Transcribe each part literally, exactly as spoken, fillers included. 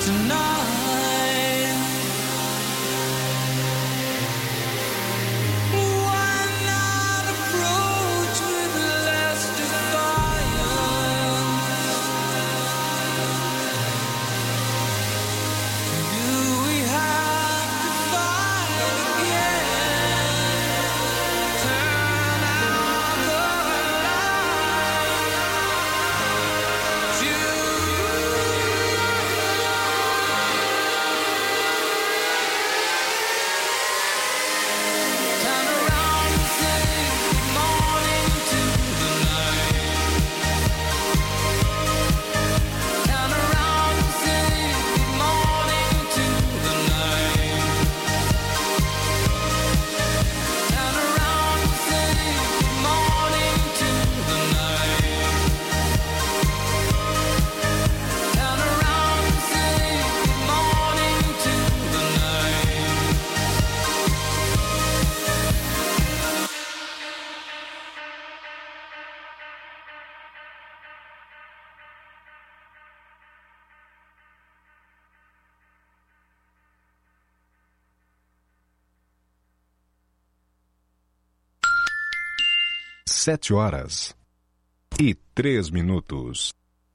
Sete horas e três minutos.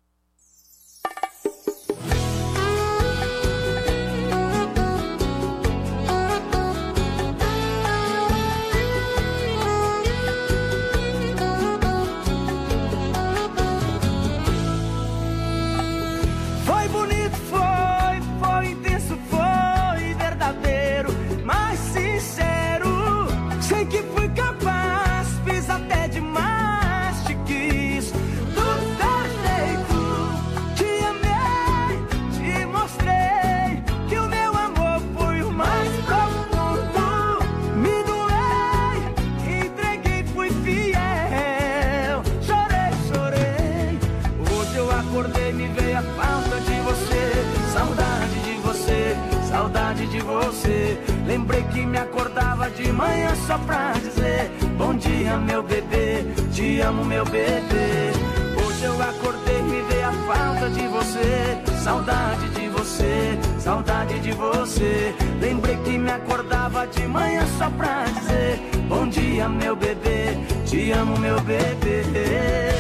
Foi bonito, foi, foi intenso, foi verdadeiro, mas sincero. Sei que fui capaz, fiz até demais, te quis do teu jeito. Te amei, te mostrei que o meu amor foi o mais profundo. Me doei, entreguei, fui fiel. Chorei, chorei. Hoje eu acordei, me veio a falta de você, saudade de você, saudade de você. Lembrei que me acordava de manhã só pra dizer bom dia, meu bebê, te amo, meu bebê. Hoje eu acordei, me veio a falta de você, saudade de você, saudade de você. Lembrei que me acordava de manhã só pra dizer bom dia, meu bebê, te amo, meu bebê.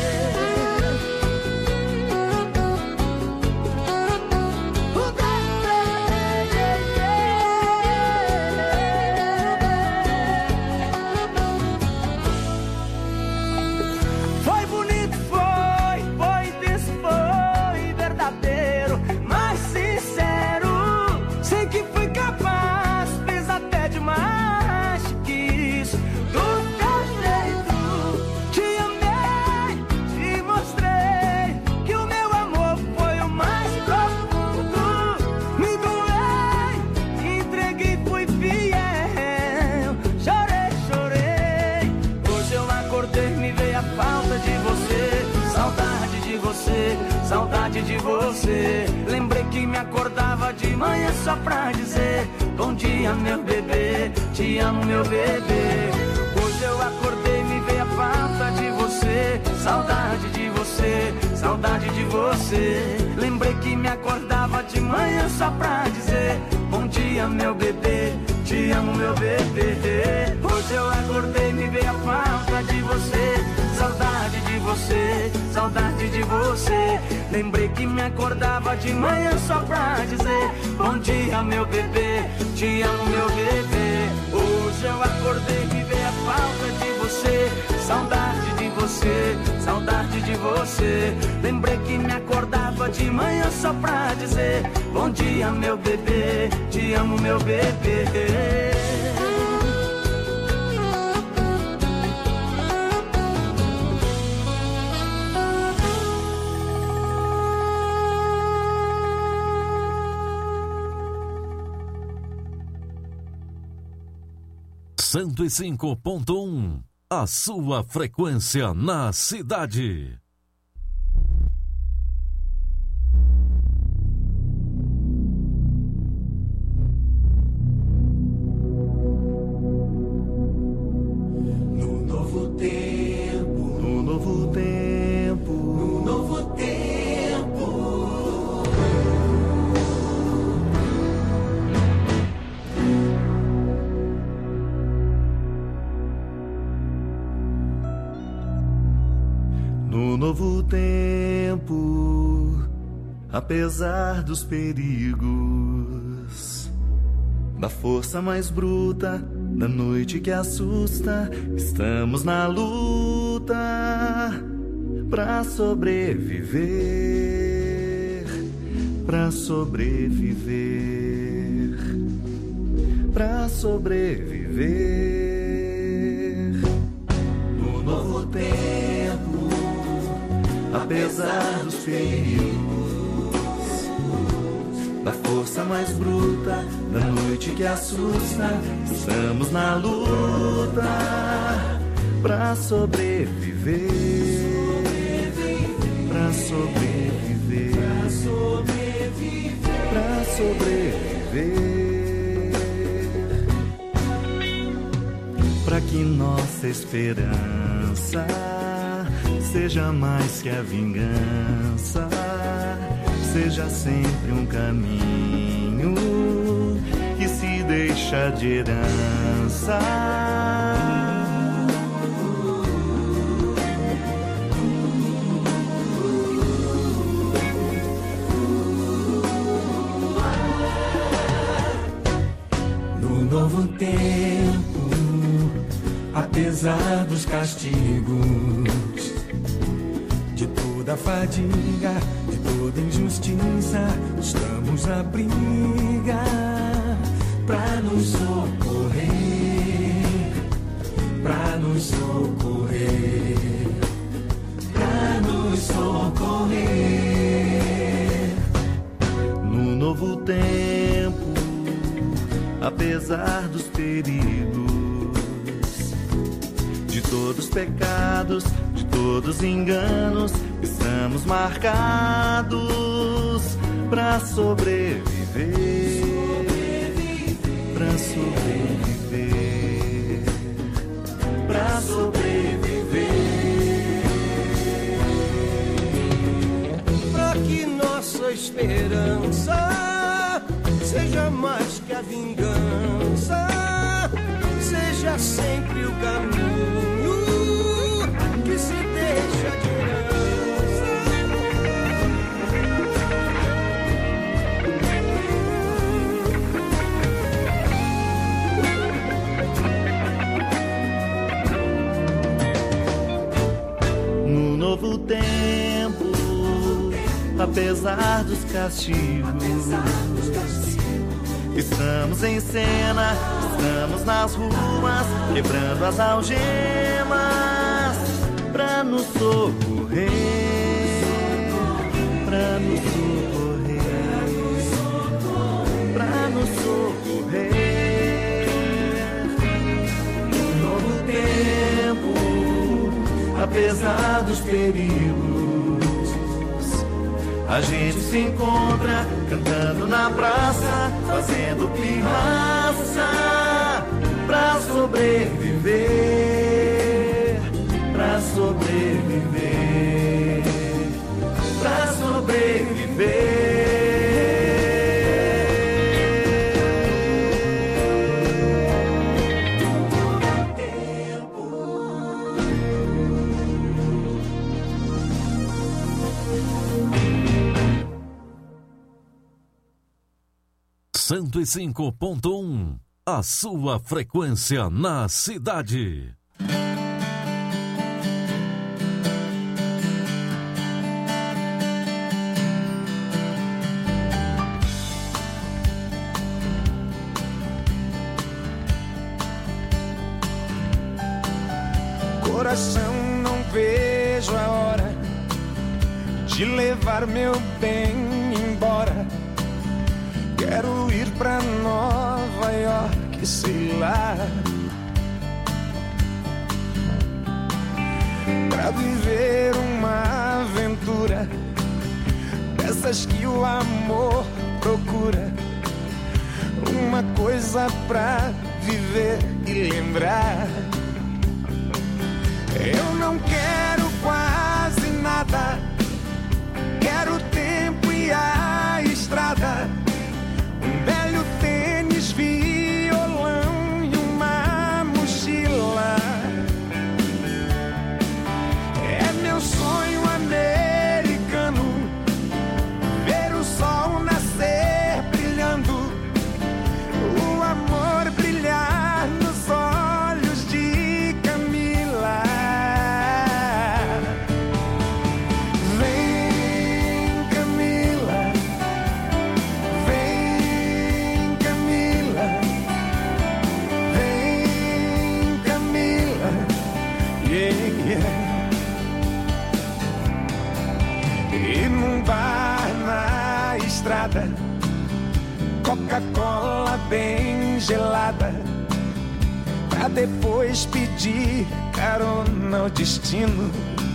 Saudade de você. Lembrei que me acordava de manhã só pra dizer bom dia, meu bebê, te amo, meu bebê. Hoje eu acordei, me veio a falta de você, saudade de você, saudade de você. Lembrei que me acordava de manhã só pra dizer bom dia, meu bebê, te amo, meu bebê. Hoje eu acordei, me veio a falta de você, saudade de você, saudade de você. Lembrei que me acordava de manhã só pra dizer bom dia, meu bebê, te amo, meu bebê. Hoje eu acordei, me veio a falta de você, saudade de você, saudade de você. Lembrei que me acordava de manhã só pra dizer bom dia, meu bebê, te amo, meu bebê. cento e cinco ponto um, a sua frequência na cidade. No novo tempo, no novo tempo, no novo tempo. tempo, apesar dos perigos, da força mais bruta, da noite que assusta, estamos na luta pra sobreviver, pra sobreviver, pra sobreviver. No novo tempo, apesar dos perigos, da força mais bruta, da noite que assusta, estamos na luta pra sobreviver, pra sobreviver, pra sobreviver, pra que nossa esperança seja mais que a vingança, seja sempre um caminho que se deixa de herança. No novo tempo, apesar dos castigos, de toda fadiga, de toda injustiça, estamos na briga pra nos socorrer, pra nos socorrer, pra nos socorrer. No novo tempo, apesar dos perigos, de todos os pecados, de todos os enganos, estamos marcados pra sobreviver, pra sobreviver, pra sobreviver, Pra que nossa esperança seja mais que a vingança, seja sempre o caminho que se deixa de herança. no novo tempo, apesar dos castigos, estamos em cena, estamos nas ruas, quebrando as algemas pra nos socorrer, pra nos socorrer, pra nos socorrer. Um novo tempo, apesar dos perigos, a gente se encontra cantando na praça, fazendo pirraça pra sobreviver, pra sobreviver, pra sobreviver. cento e cinco ponto um, a sua frequência na cidade. Coração, não vejo a hora de levar meu bem embora. Quero ir pra Nova York, sei lá, pra viver uma aventura dessas que o amor procura. Uma coisa pra viver e lembrar. Eu não quero quase nada, quero o tempo e a estrada, um velho tênis, violão e uma mochila. É meu sonho, a meu num bar na estrada, Coca-Cola bem gelada, pra depois pedir carona ao destino.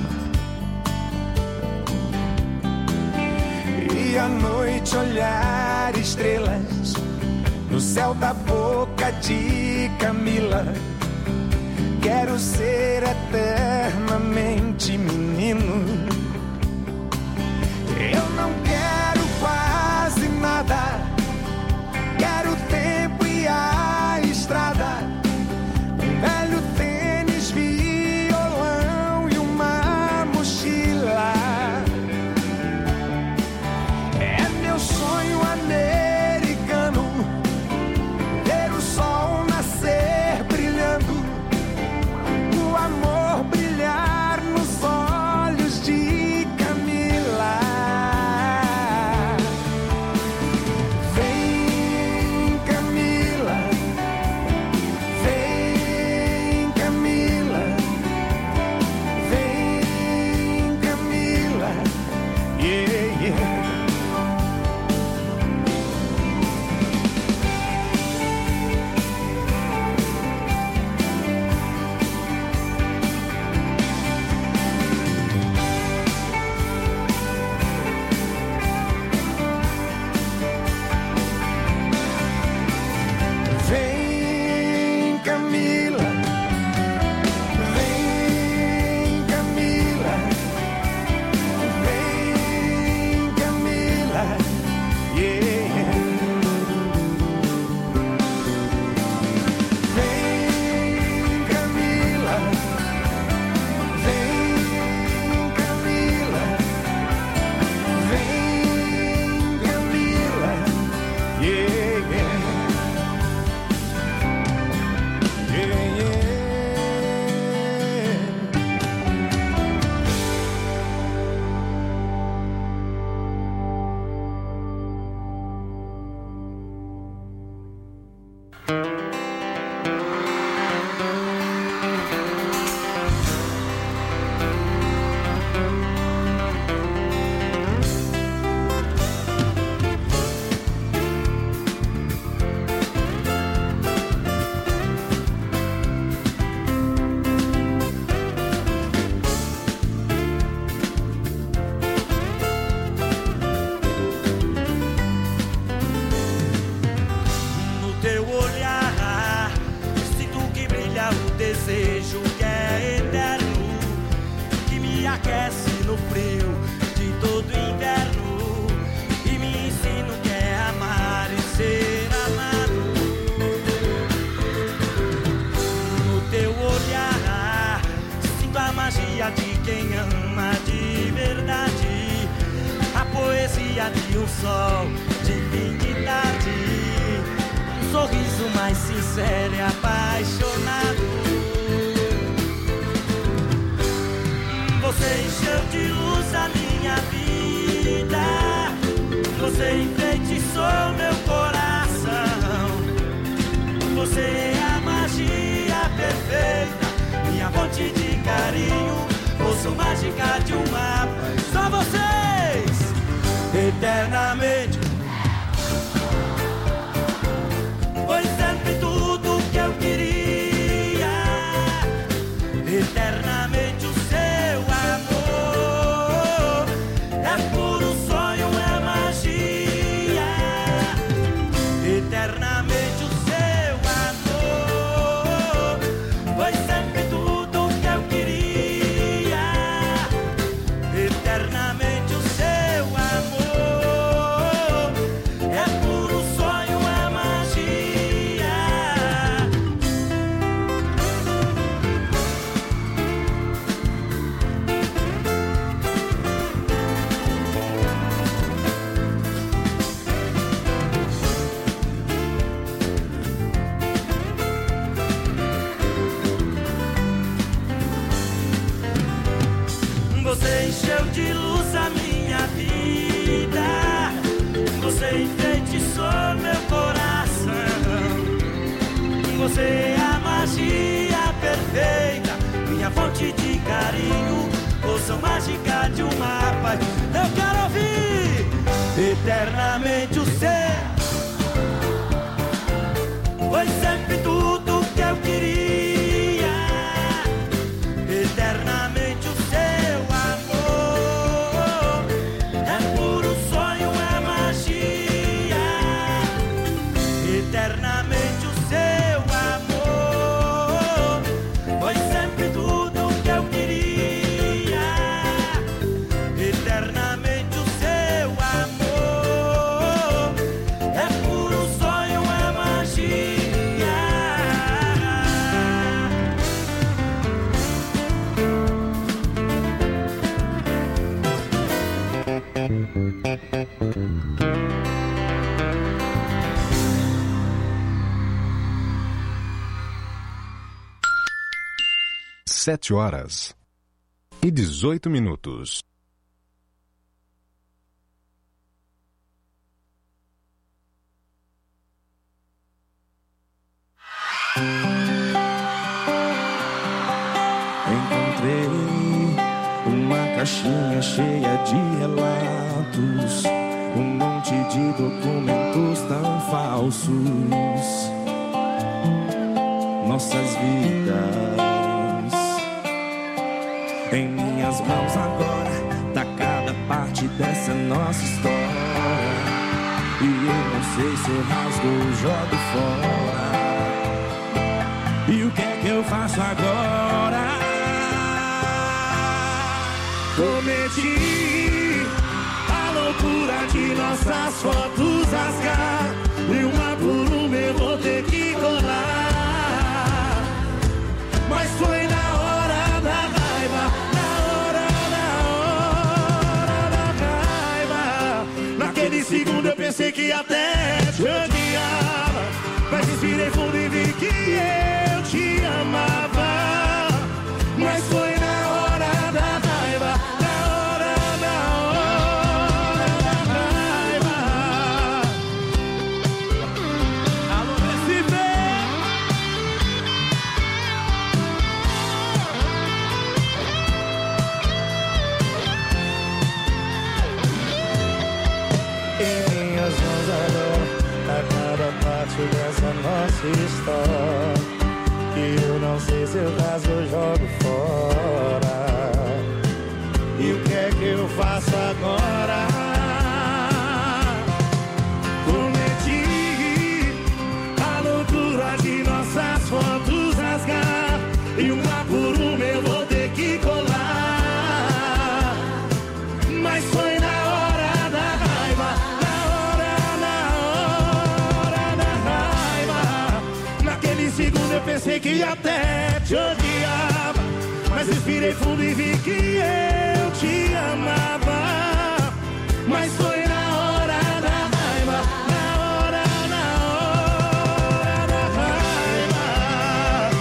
E à noite olhar estrelas no céu da boca de Camila. Quero ser eternamente menino. Eu não quero quase nada, quero o tempo e a estrada, um velho tênis, violão e uma mochila. É meu sonho americano, ver o sol nascer brilhando, o amor brilhar nos olhos de Camila. Vem, Camila, vem, Camila, vem, Camila, yeah, yeah. Vem, Camila, vem, Camila, vem, Camila, yeah. Vem, Camila, vem, Camila, vem, Camila, yeah, yeah. Yeah, yeah. No teu olhar, sinto que brilha o desejo que é eterno, que me aquece no frio de todo inverno e me ensina o que é amar e ser amado. No teu olhar, sinto a magia de quem ama de verdade, a poesia de um sol de fim de tarde, um sorriso mais sincero e apaixonado. Você encheu de luz a minha vida, você enfeitiçou meu coração. Você é a magia perfeita, minha fonte de carinho, força mágica de um mapa. Só vocês, eternamente. Foi sempre tudo que eu queria, eternamente o seu amor. É puro sonho, é magia, eternamente o seu amor. Foi sempre tudo que eu queria, eternamente o seu amor. É puro sonho, é magia. Você encheu de luz a minha vida, você enfeitiçou meu coração. Você é a magia perfeita, minha fonte de carinho, força mágica de um mapa. mas eu quero ouvir eternamente o seu. Foi sempre tudo que eu queria, eternamente o seu amor. É puro sonho, é magia, eternamente o seu amor. Foi sempre tudo que eu queria, eternamente o seu amor. É puro sonho, é magia. Sete horas e dezoito minutos. Encontrei uma caixinha cheia de relatos, um monte de documentos tão falsos. Nossas vidas em minhas mãos agora, tá cada parte dessa nossa história. E eu não sei se eu rasgo ou jogo fora. E o que é que eu faço agora? Cometi a loucura de nossas fotos rasgar, e uma por uma eu vou ter que colar. Mas foi na hora da raiva, na hora, na hora da raiva. Naquele segundo eu pensei que até te odiava, mas respirei fundo e vi que eu te amava. Mas foi na hora da raiva, na hora, na hora da raiva. Alô, Recife! Em minhas mãos agora, a cada parte dessa nossa história. E eu não sei se eu rasgo ou jogo fora. E o que é que eu faço agora? Cometi a loucura de nossas fotos rasgar, e uma por uma eu vou ter que colar. Mas foi na hora da raiva, na hora, na hora da raiva. Naquele segundo eu pensei que até te odiava, mas respirei fundo e vi que eu te amava. Mas foi na hora da raiva, na hora, na hora da raiva.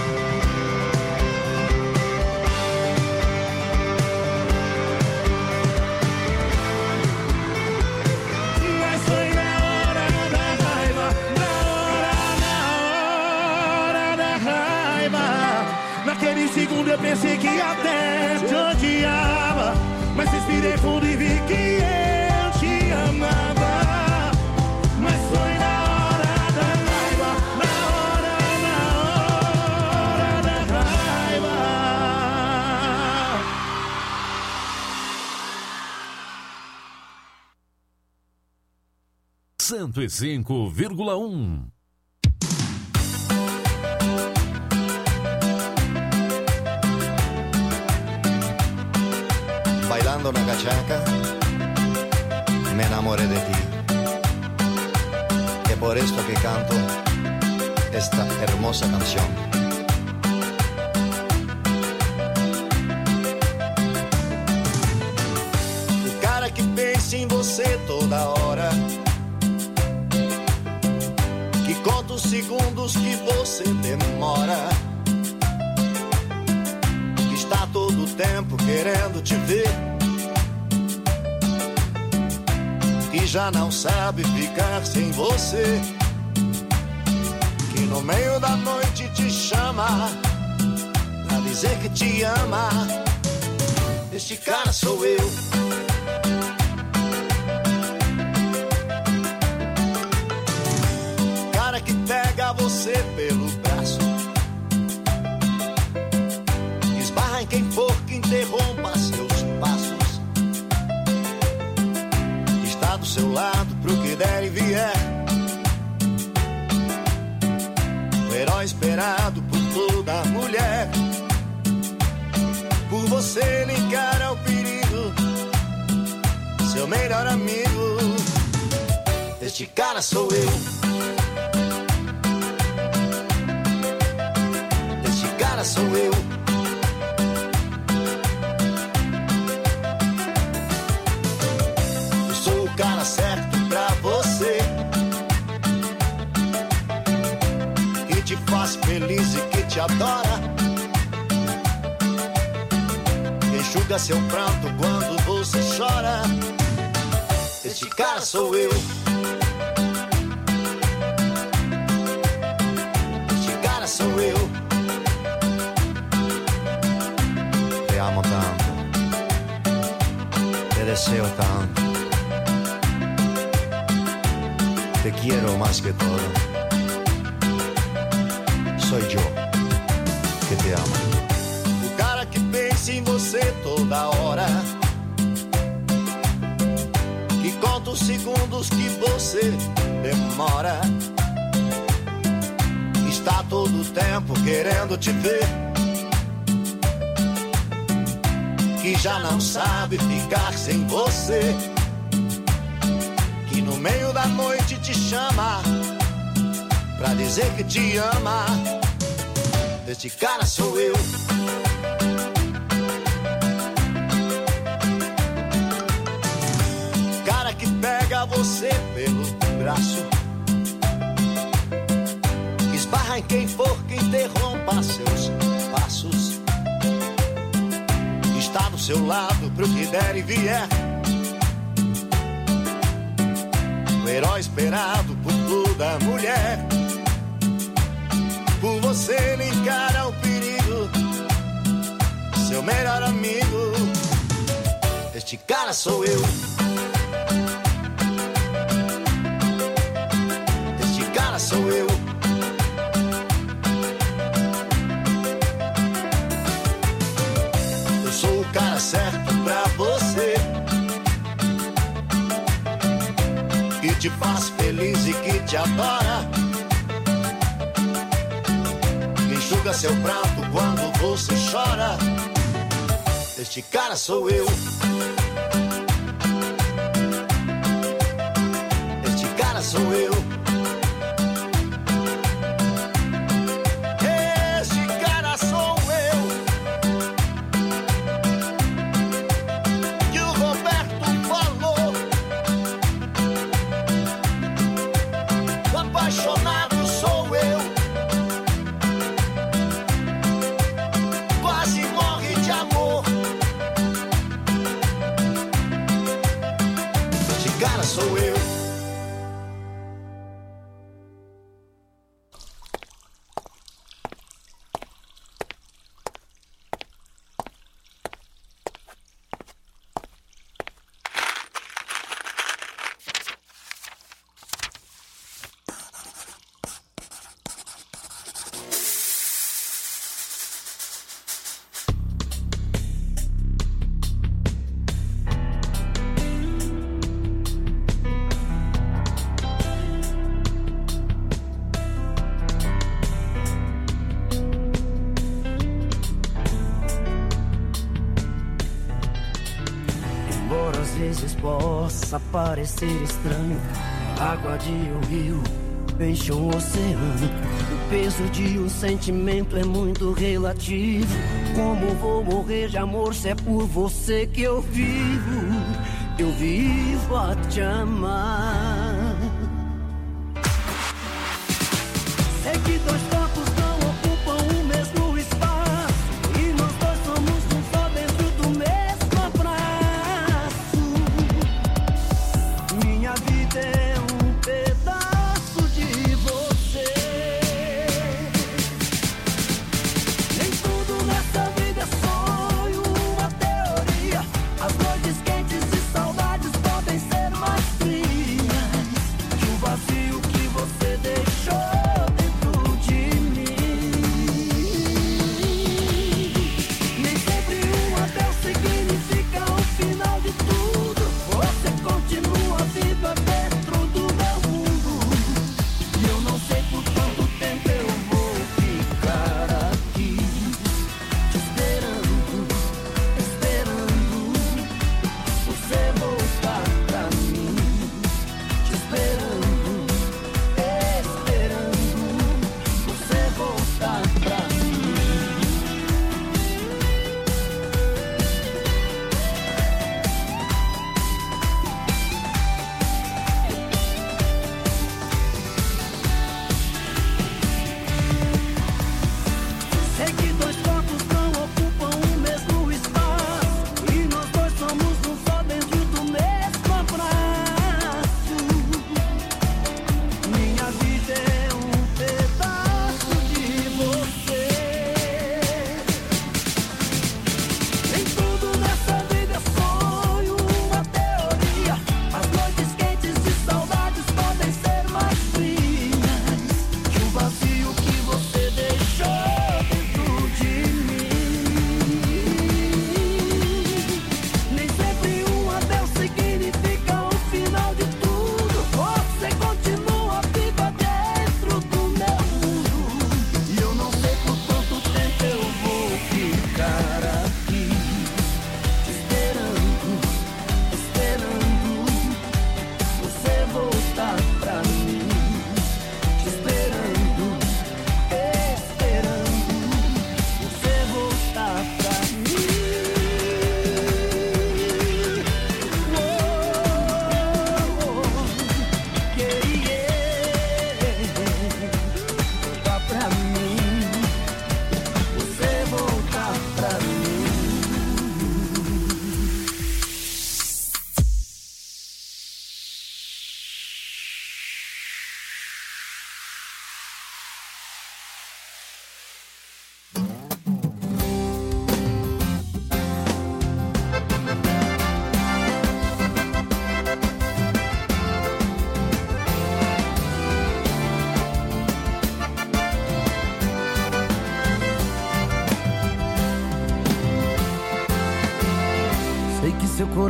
Mas foi na hora da raiva, na hora, na hora da raiva. Naquele segundo eu pensei que até te odiava, mas respirei fundo e vi que eu te amava. Mas foi na hora da raiva, na hora, na hora da raiva. cento e cinco vírgula um. Bailando una cachaca, me enamoré de ti. Es por esto que canto esta hermosa canción. O cara que pensa em você toda hora, que conta os segundos que você demora, está todo o tempo querendo te ver, que já não sabe ficar sem você, que no meio da noite te chama pra dizer que te ama. Este cara sou eu, do seu lado pro que der e vier. O herói esperado por toda mulher. Por você ele encara o perigo, seu melhor amigo. Este cara sou eu. Este cara sou eu. Eu sou o cara certo pra você, que te faz feliz e que te adora, que enxuga seu pranto quando você chora. Este cara sou eu. Este cara sou eu. Te amo tanto, te deseo tanto, te quiero más que todo. Soy yo que te amo. O cara que pensa em você toda hora, que conta os segundos que você demora, está todo o tempo querendo te ver, que já não sabe ficar sem você, que no meio da noite te chama pra dizer que te ama. Este cara sou eu. Cara que pega você pelo braço, que esbarra em quem for que interrompa seus passos, que está do seu lado pro que der e vier. O herói esperado por toda mulher. Por você ele encara o perigo, seu melhor amigo. Este cara sou eu. Este cara sou eu. Eu sou o cara certo pra você, que te faz feliz e que te adora, que enxuga seu pranto quando você chora. Este cara sou eu. Este cara sou eu. Este cara sou eu. Que o Roberto falou. O apaixonado sou eu. Quase morre de amor. Este cara sou eu. Embora às vezes possa parecer estranho, água de um rio enche um oceano. O peso de um sentimento é muito relativo. Como vou morrer de amor se é por você que eu vivo? Eu vivo a te amar. Sei que dois corpos não ocupam o mesmo espaço, e nós dois somos um só dentro do mesmo abraço. Minha vida é um pedaço de você. Nem tudo nessa vida é sonho, uma teoria. As noites quentes e saudades podem ser mais frias que o vazio que você deixou dentro de mim.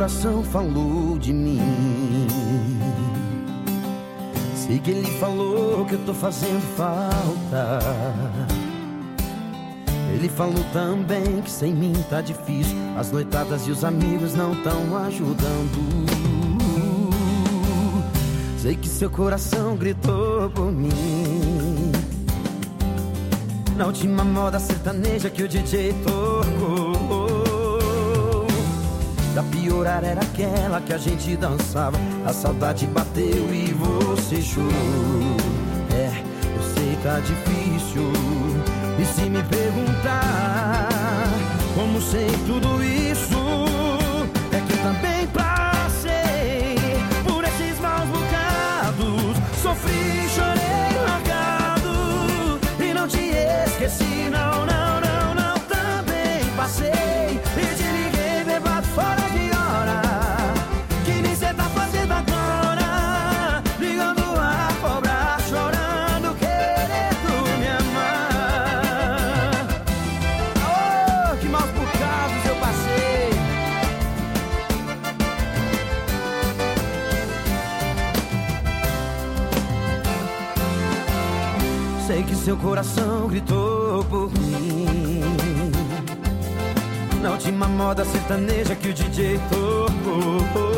coração falou de mim. Sei que ele falou que eu tô fazendo falta. Ele falou também que sem mim tá difícil. As noitadas e os amigos não tão ajudando. Sei que seu coração gritou por mim. Na última moda sertaneja que o D J tocou. Pra piorar era aquela que a gente dançava. A saudade bateu e você chorou. É, eu sei que tá difícil. E se me perguntar como sei tudo isso, é que eu também passei por esses maus bocados. Sofri, chorei, largado e não te esqueci, não, não, não, não. Também passei e te liguei bebado fora de hora. Que nem cê tá fazendo agora, ligando a cobrar, chorando, querendo me amar. Oh, que maus bocados eu passei. Sei que seu coração gritou por mim. Na última moda sertaneja que o D J tocou.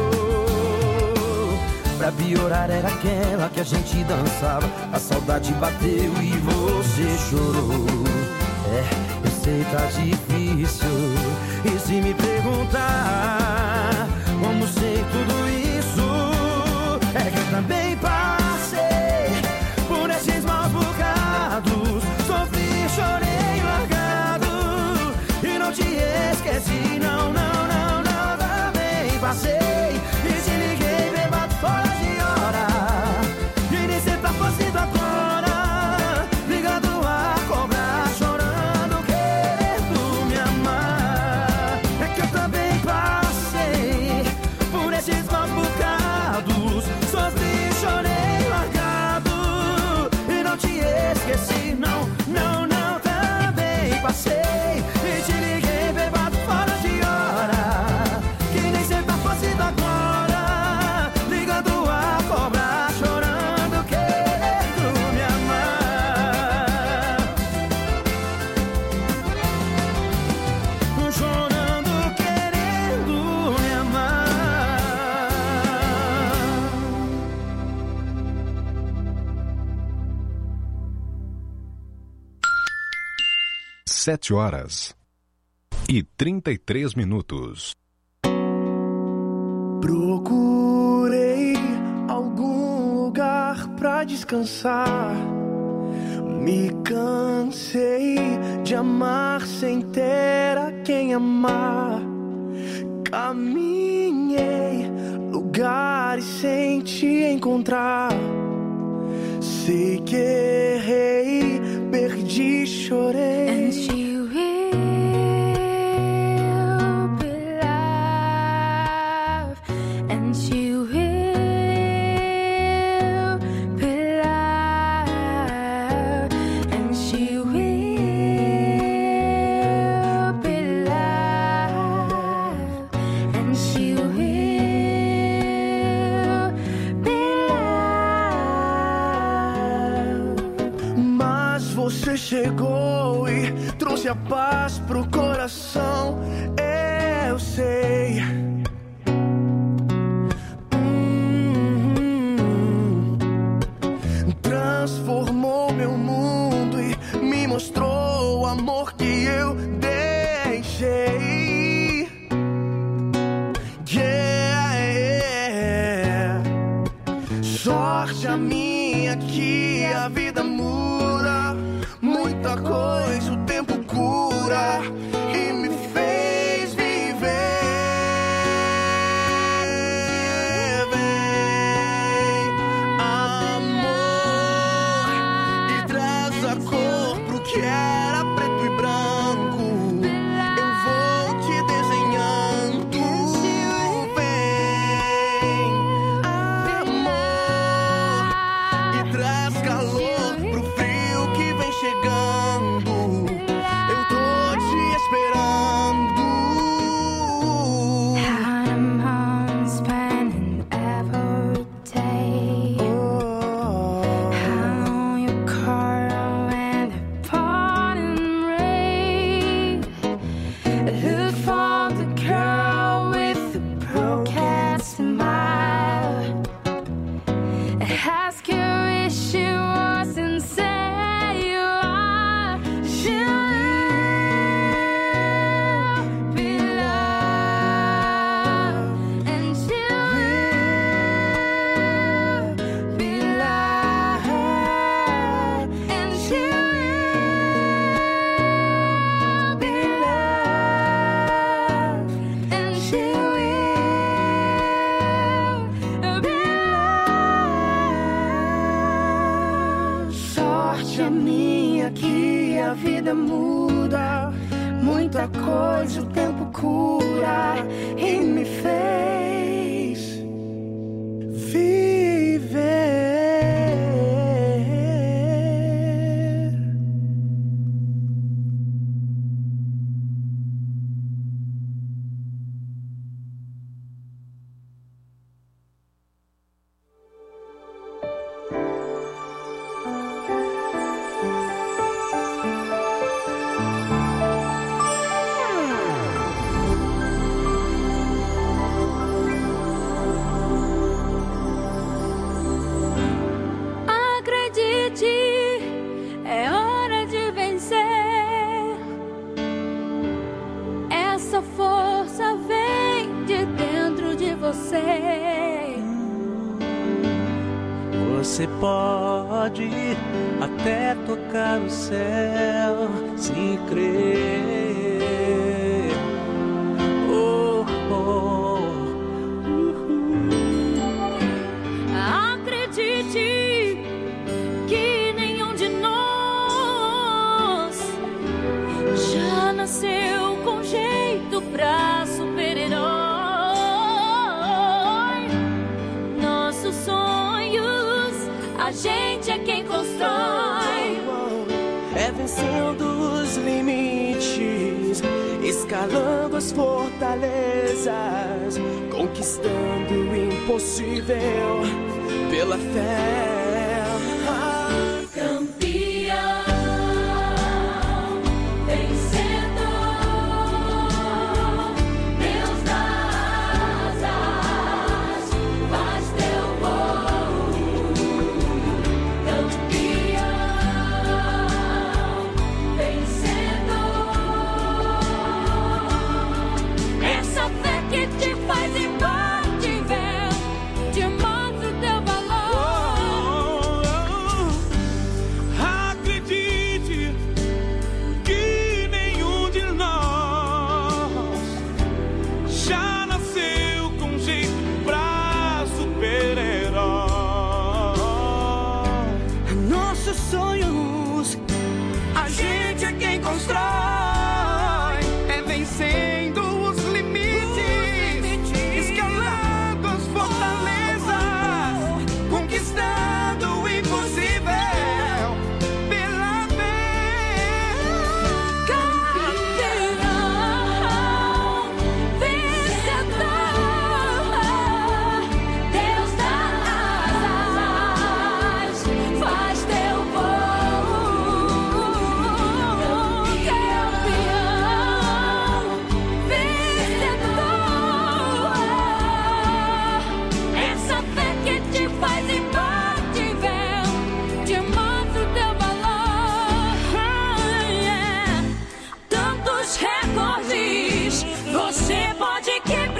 Pra piorar era aquela que a gente dançava. A saudade bateu e você chorou. É, eu sei tá difícil. E se me perguntar como sei tudo isso, é que eu também passei por esses maus bocados. Sofri, chorei, largado e não te esqueci, não, não, não, não. Também passei e te liguei bebado fora de hora. E nem cê tá fazendo agora, ligando a cobrar, chorando, querendo me amar. É que eu também passei por esses maus bocados. Sofri, chorei, largado e não te esqueci, não, não, não. Também passei e te liguei bebado fora de hora. Que nem cê tá fazendo agora, ligando a cobrar, chorando, querendo me amar. Chorando, querendo me amar. Sete horas e trinta e três minutos. Procurei algum lugar pra descansar. Me cansei de amar sem ter a quem amar. Caminhei lugares sem te encontrar. Sei que errei, perdi, chorei. And she will be loved. And she will be loved. And she will be loved. And she will be loved. Mas você chegou e trouxe a paz pro coração. Eu sei. Hum, transformou meu mundo e me mostrou o amor que eu deixei. Yeah, yeah. Sorte a minha que a vida muda. Muita coisa o tempo cura e me fez viver. Vem, amor, e traz a cor pro que era preto e branco. Eu vou te desenhando. Vem, amor, e traz calor pro frio que vem chegando. Eu tô te vida muda, muita coisa o tempo cura e me fez viver. Você pode até tocar o céu se crer. Oh, oh. Acredite que nenhum de nós já nasceu com jeito pra super-herói. Nossos sonhos a gente é quem constrói. É vencendo os limites, escalando as fortalezas, conquistando o impossível pela fé. Campeão, vencedor, Deus das asas, faz teu voo. Campeão, vencedor, essa fé que te faz imbatível, te mostra o teu valor. Acredite que nenhum de nós já nasceu com jeito pra super-herói. Nossos sonhos, a gente é quem constrói. É vencendo os limites, escalando as fortalezas, conquistando o impossível pela fé. Campeão, vencedor, Deus das asas, faz teu voo. Campeão, vencedor, essa fé que te faz imbatível, te mostra o teu valor. Tantos recordes você pode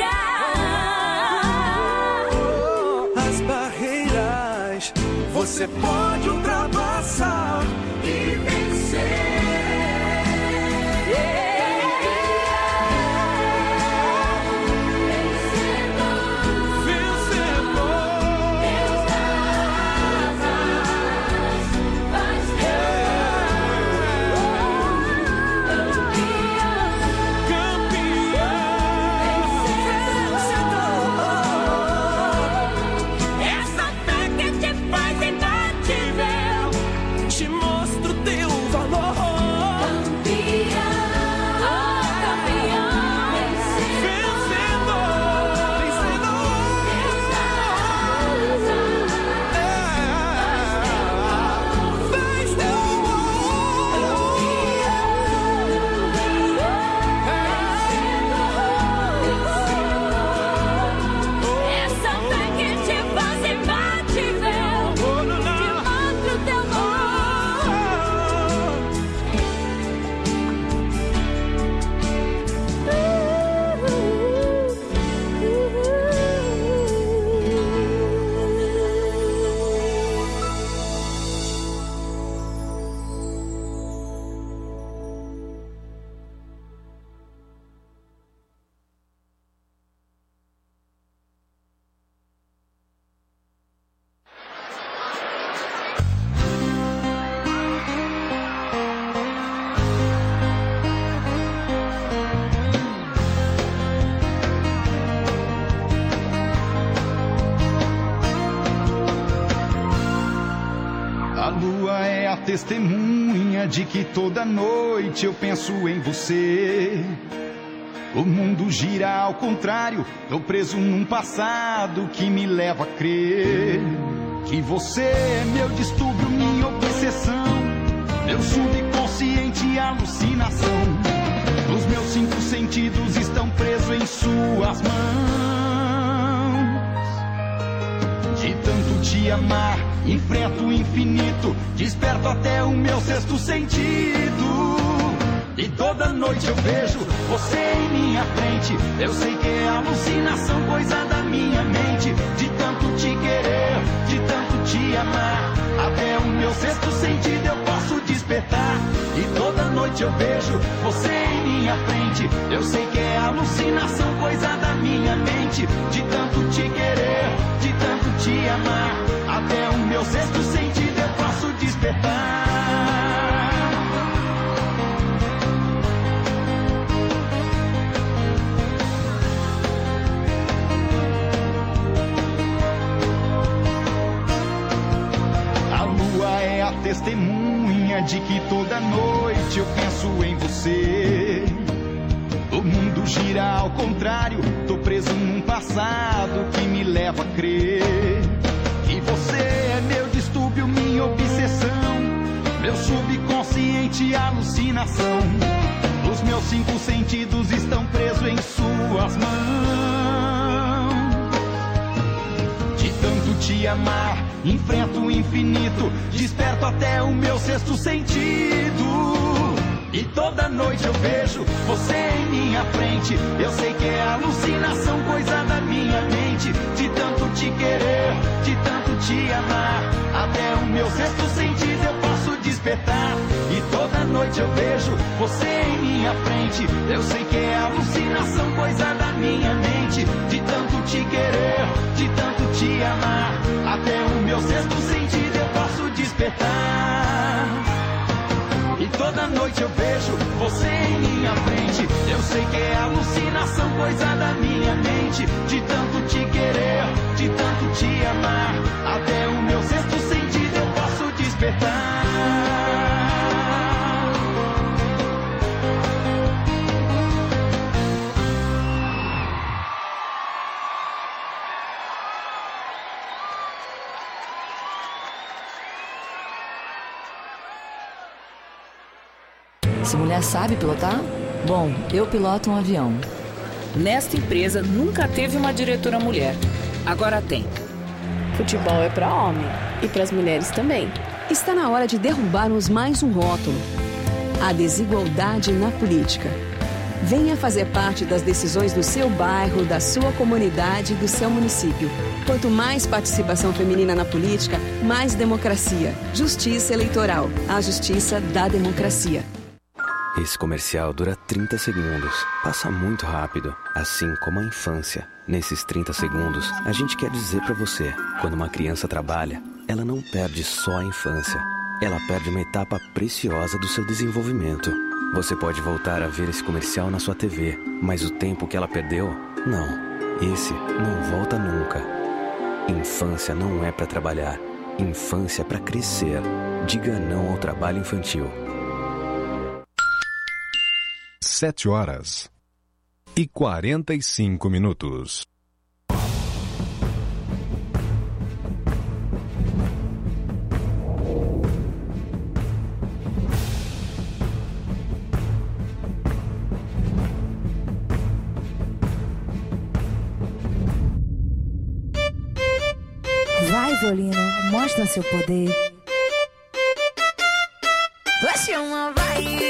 quebrar. As barreiras você pode ultrapassar e vencer. Essa fé que te faz imbatível, Te mostro teu testemunha de que toda noite eu penso em você. O mundo gira ao contrário, tô preso num passado que me leva a crer que você é meu distúrbio, minha obsessão, meu subconsciente alucinação. Os meus cinco sentidos estão presos em suas mãos. De tanto te amar, enfrento o infinito, desperto até o meu sexto sentido. E toda noite eu vejo você em minha frente. Eu sei que é alucinação, coisa da minha mente. De tanto te querer, de tanto te amar, até o meu sexto sentido eu posso despertar. E toda noite eu vejo você em minha frente. Eu sei que é alucinação, coisa da minha mente. De tanto te querer, de tanto te amar, até o meu sexto sentido eu posso despertar. É a testemunha de que toda noite eu penso em você. O mundo gira ao contrário, tô preso num passado que me leva a crer que você é meu distúrbio, minha obsessão, meu subconsciente alucinação. Os meus cinco sentidos estão presos em suas mãos. De tanto te amar, enfrento o infinito, desperto até o meu sexto sentido. E toda noite eu vejo você em minha frente. Eu sei que é alucinação, coisa da minha mente. De tanto te querer, de tanto te amar, até o meu sexto sentido eu posso despertar. E toda noite eu vejo você em minha frente. Eu sei que é alucinação, coisa da minha mente. De tanto te querer, de tanto te amar, até o meu sexto sentido eu posso despertar. E toda noite eu vejo você em minha frente. Eu sei que é alucinação, coisa da minha mente. De tanto te querer, de tanto te amar, até o meu sexto sentido eu posso despertar. Essa mulher sabe pilotar? Bom, eu piloto um avião. Nesta empresa nunca teve uma diretora mulher. Agora tem. Futebol é para homem e para as mulheres também. Está na hora de derrubarmos mais um rótulo: a desigualdade na política. Venha fazer parte das decisões do seu bairro, da sua comunidade e do seu município. Quanto mais participação feminina na política, mais democracia. Justiça Eleitoral. A justiça da democracia. Esse comercial dura trinta segundos. Passa muito rápido, assim como a infância. Nesses trinta segundos, a gente quer dizer pra você: quando uma criança trabalha, ela não perde só a infância. Ela perde uma etapa preciosa do seu desenvolvimento. Você pode voltar a ver esse comercial na sua T V, mas o tempo que ela perdeu, não. Esse não volta nunca. Infância não é pra trabalhar. Infância é pra crescer. Diga não ao trabalho infantil. Sete horas e quarenta e cinco minutos. Vai, violino, mostra seu poder. Você uma vai.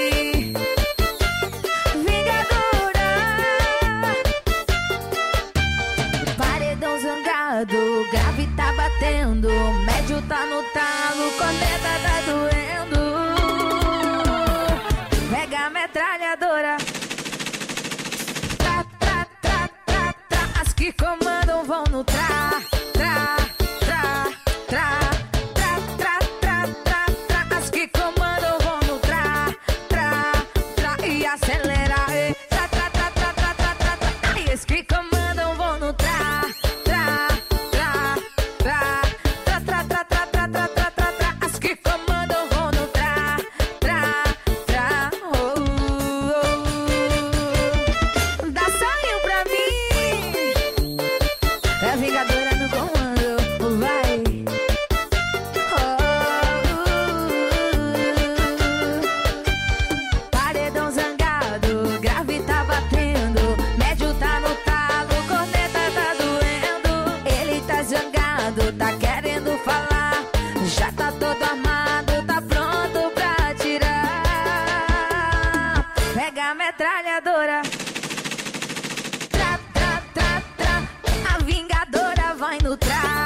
Grave tá batendo, médio tá no talo, corneta tá doendo. Pega a metralhadora. Tra, tra, tra, tra, tra. As que comandam vão no tra, tra, tra, tra, tra, tra, tra, tra, tra. As que comandam vão no tra, tra, tra. E acelera, e tra, tra, tra, tra, tra, tra, tra, tra. E as que comandam vão no tra. Tra, tra, tra, tra, tra, tra, tra, tra, tra, tra, tra. As que comandam vão no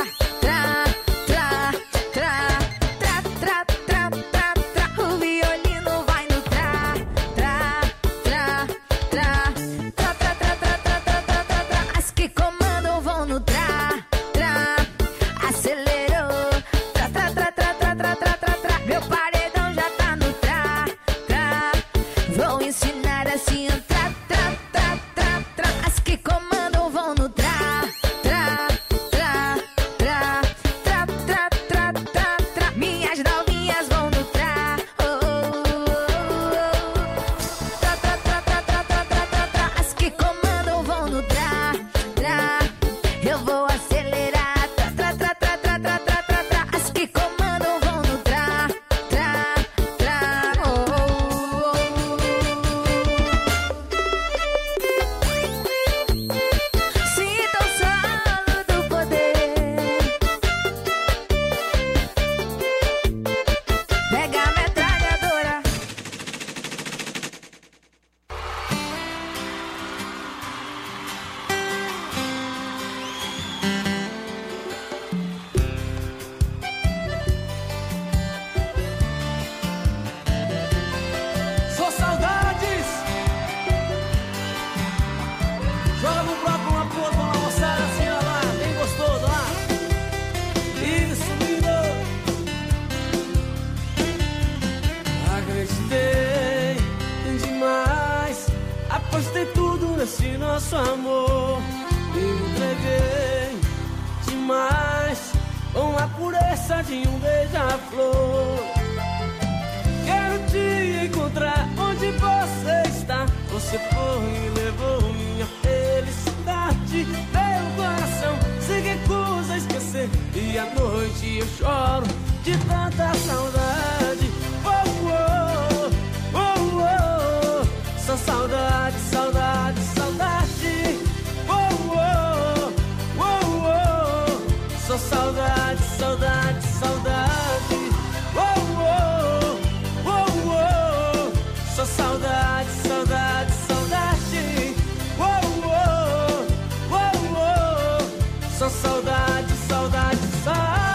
tra, tra, tra, tra, tra, tra, tra, tra. O violino vai no tra, tra, tra, tra, tra, tra, tra, tra, tra, tra, tra, tra, tra. As que comandam vão no tra, tra, acelerou, tra, tra, tra, tra, tra, tra, tra, tra, tra. Meu paredão já tá no tra, tra. Vou ensinar assim o tra, tra, tra, tra, tra. As que comandam vão no tra, tra, tra, tra, tra, tra, tra, tra, tra. Minhas novinhas vão no tra, oh, oh, oh, oh. Tra, tra, tra, tra, tra, tra, tra, tra, tra. As que comandam vão no tra, tra. Eu vou acelerar, tra, tra, tra, tra, tra, tra, tra, tra, tra. As que comandam vão no tra, tra, tra, oh, oh, oh. Sinta o solo do poder. Pega a metralhadora. Só saudades. Joga no bloco uma porra, uma moçada assim, ó lá, bem gostoso, ó lá. Isso, lindo. Acreditei demais, apostei tudo nesse nosso amor. E me entreguei demais, com a pureza de um beija-flor. Quero te encontrar onde você está. Você foi e levou minha felicidade. Meu coração se recusa a esquecer. E à noite eu choro de tanta saudade. Oh, oh, oh, oh. Só saudade, saudade, saudade. Oh, oh, oh, oh. Só saudade, saudade, saudade. Oh, oh, oh, oh. Só saudade, saudade, saudade. Oh, oh, oh, oh. Só saudade, saudade, saudade.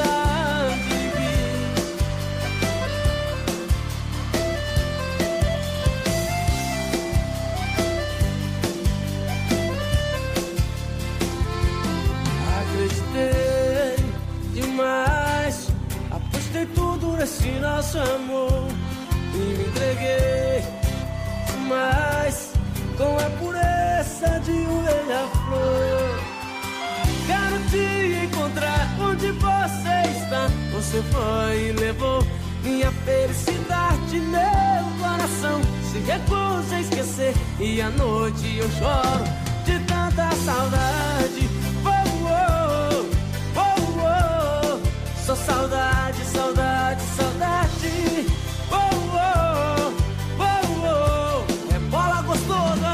Acreditei demais, apostei tudo nesse nosso amor. E me entreguei demais, com a pureza de um beija-flor. Quero te encontrar onde você está. Você foi e levou minha felicidade. Meu coração se recusa a esquecer. E à noite eu choro de tanta saudade. Oh, oh, oh, oh. Só saudade, saudade, saudade. Oh, oh, oh, oh. É bola gostosa.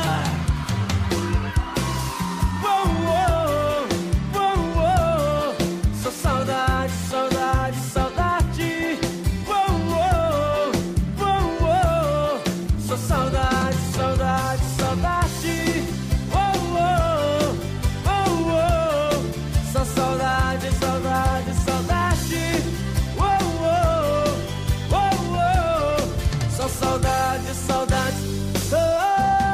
Oh, oh, oh, oh. Só saudade, saudade, saudade. Oh, oh, oh, oh. Só saudade, saudade, saudade. Oh, oh, oh, oh. Só saudade, saudade, saudade. Oh, oh, oh, oh. Só saudade, saudade, saudades.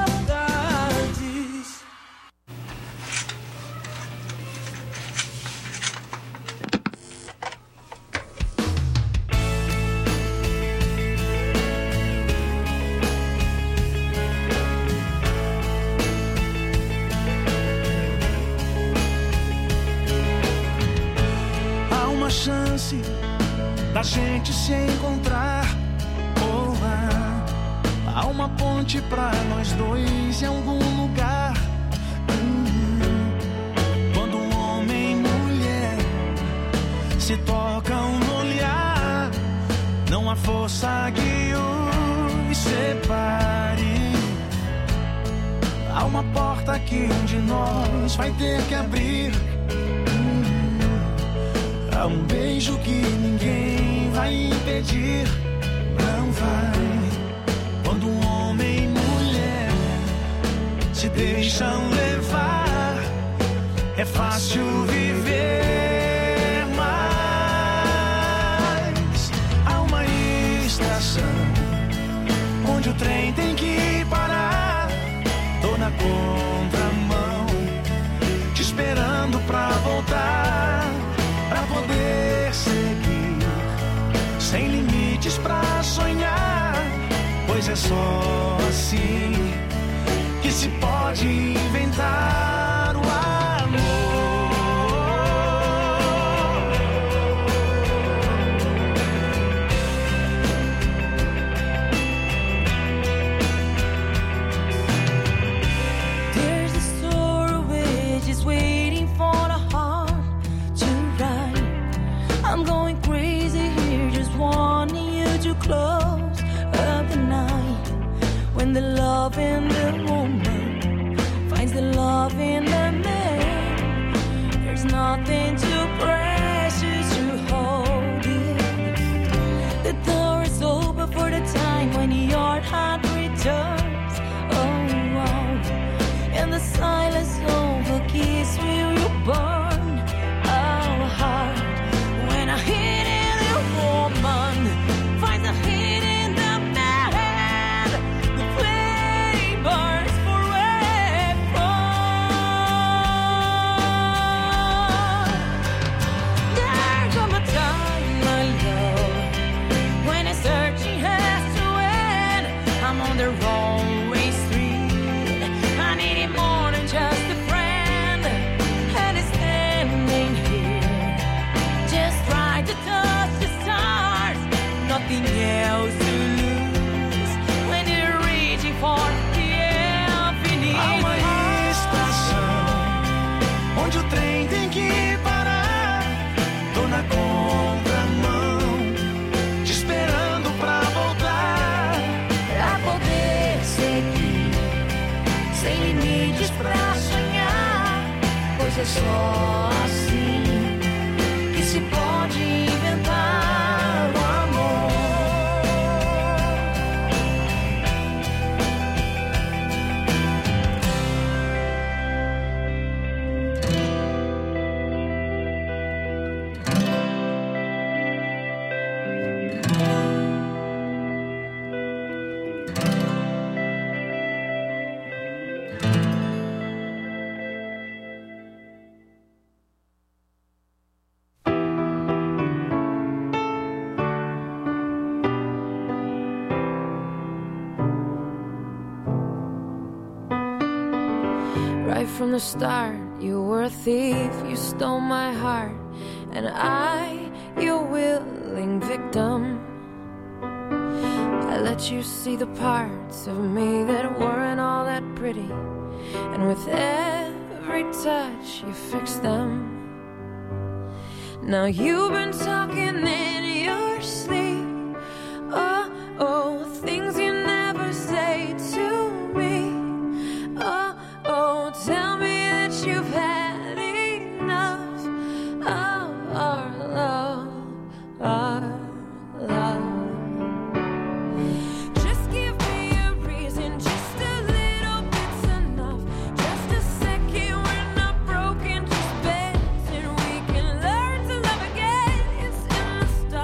Há uma chance da gente se encontrar. Oh, há, há uma ponte pra nós dois em algum lugar. Hum, quando um homem e mulher se tocam no olhar, não há força que os separe. Há uma porta que um de nós vai ter que abrir. Há um beijo que ninguém vai impedir. Não vai. Quando um homem e mulher se deixam levar, é fácil viver. é só assim que se pode inventar o amor. There's a story which is waiting for the heart to write. I'm going crazy here, just wanting you to close up the night. When the love in the woman finds the love in the man, there's nothing too precious to hold it. The door is open for the time when your heart returns. Oh, wow. And the silence of a kiss will burn our heart. When a hit in the woman finds a hit in the man, the flame burns forever. There comes a time, my love, when a searching has to end. I'm on the wrong way street. I need it more than just a friend, and it's standing here, just try to touch the stars, nothing else to lose when you're reaching for the infinite. Há uma estação onde o trem tem que parar. Tô na contramão, te esperando pra voltar, Pra poder seguir, sem limites pra sonhar, pois é só assim que se pode inventar o amor. Right from the start, you were a thief, you stole my heart, and I, your willing victim. I let you see the parts of me that weren't all that pretty, and with every touch you fixed them. Now you've been talking in your sleep, oh, oh, things you never say to me. Oh, oh, tell me that you've had enough of our love, our love. Just give me a reason, just a little bit's enough. Just a second, we're not broken, just bends, and we can learn to love again. It's in the stars.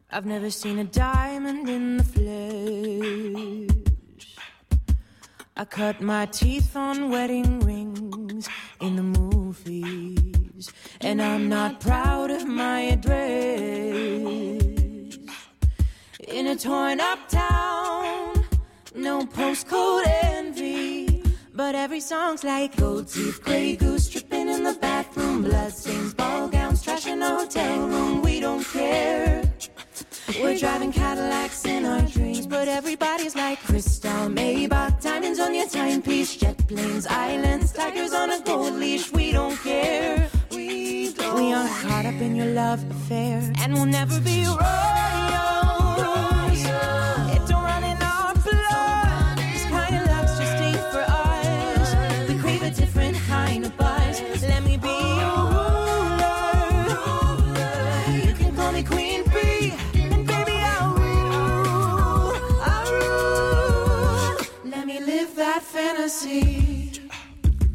I've never seen a diamond in the flesh. I cut my teeth on wedding rings in the movies, and I'm not proud of my address. In a torn up town, no postcode envy, but every song's like gold teeth, Grey Goose, tripping in the bathroom, bloodstains, ball gowns, trash in a hotel room. We don't care. We're driving Cadillacs in our dreams, but everybody's like crystal, Maybach, diamonds on your timepiece, jet planes, islands, tigers on a gold leash. We don't care. We don't. We aren't caught up in your love affair, and we'll never be royals. It don't run in our blood. This kind of luck's just ain't for us. We crave a different kind of buzz. Let me be your ruler. You can call me Queen Bee. That fantasy.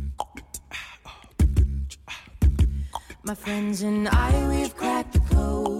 My friends and I, we've cracked the code.